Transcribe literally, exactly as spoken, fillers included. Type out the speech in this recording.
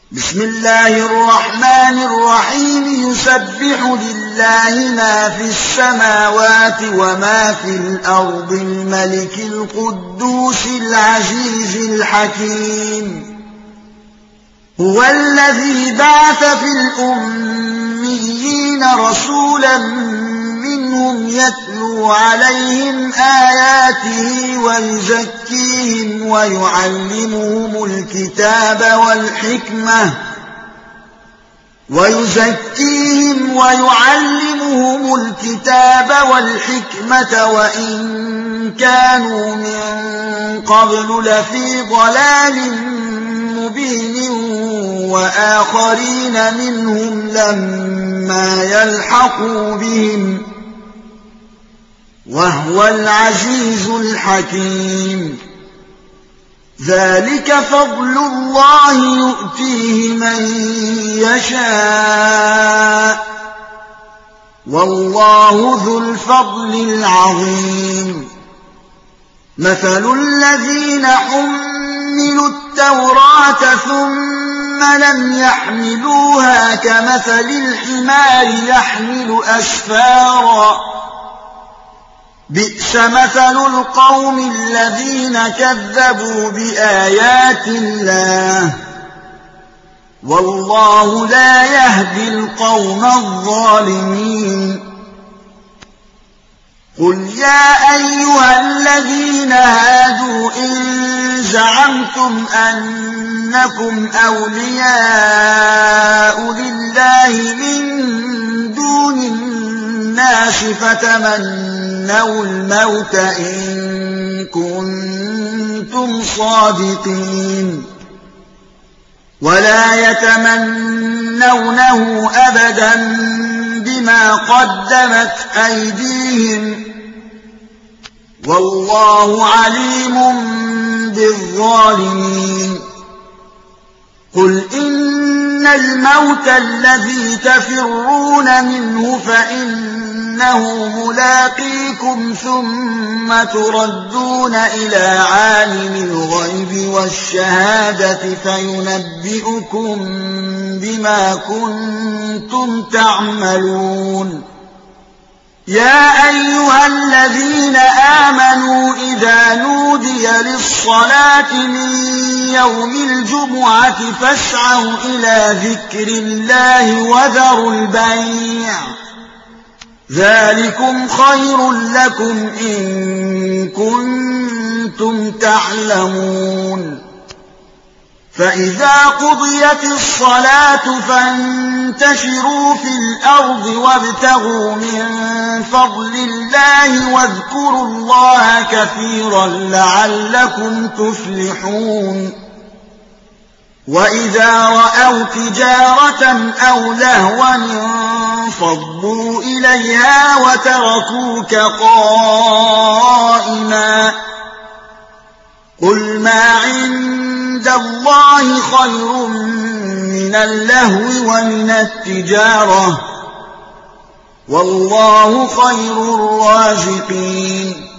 بسم الله الرحمن الرحيم يسبح لله ما في السماوات وما في الأرض الملك القدوس العزيز الحكيم هو الذي بعث في الأميين رسولا منهم يتلو عليهم آياته ويزكيهم ويعلمهم الكتاب والحكمة ويزكيهم ويعلمهم الكتاب والحكمة وإن كانوا من قبل لفي ضلال مبين وآخرين منهم لما يلحقوا بهم وهو العزيز الحكيم ذلك فضل الله يؤتيه من يشاء والله ذو الفضل العظيم مثل الذين حملوا التوراة ثم لم يحملوها كمثل الحمار يحمل أسفارا بئس مثل القوم الذين كذبوا بآيات الله والله لا يهدي القوم الظالمين قل يا أيها الذين هادوا إن زعمتم أنكم أولياء لله من دون الناس فتمنوا الموت إن كنتم صادقين ولا يتمنونه أبدا بما قدمت أيديهم والله عليم بالظالمين قل إن الموت الذي تفرون منه فإنه ملاقيكم ثم تردون إلى عالم الغيب والشهادة فينبئكم بما كنتم تعملون يا أيها الذين آمنوا إذا نودي للصلاة من يوم الجمعة فاسعوا إلى ذكر الله وذروا البيع ذلكم خير لكم إن كنتم تعلمون فإذا قضيت الصلاة فانتشروا في الأرض وابتغوا من فضل الله واذكروا الله كثيرا لعلكم تفلحون وإذا رأوا تجارة أو لهوا انفضوا إليها وتركوك قائما قل ما عند الله خير من اللهو ومن التجارة والله خير الرازقين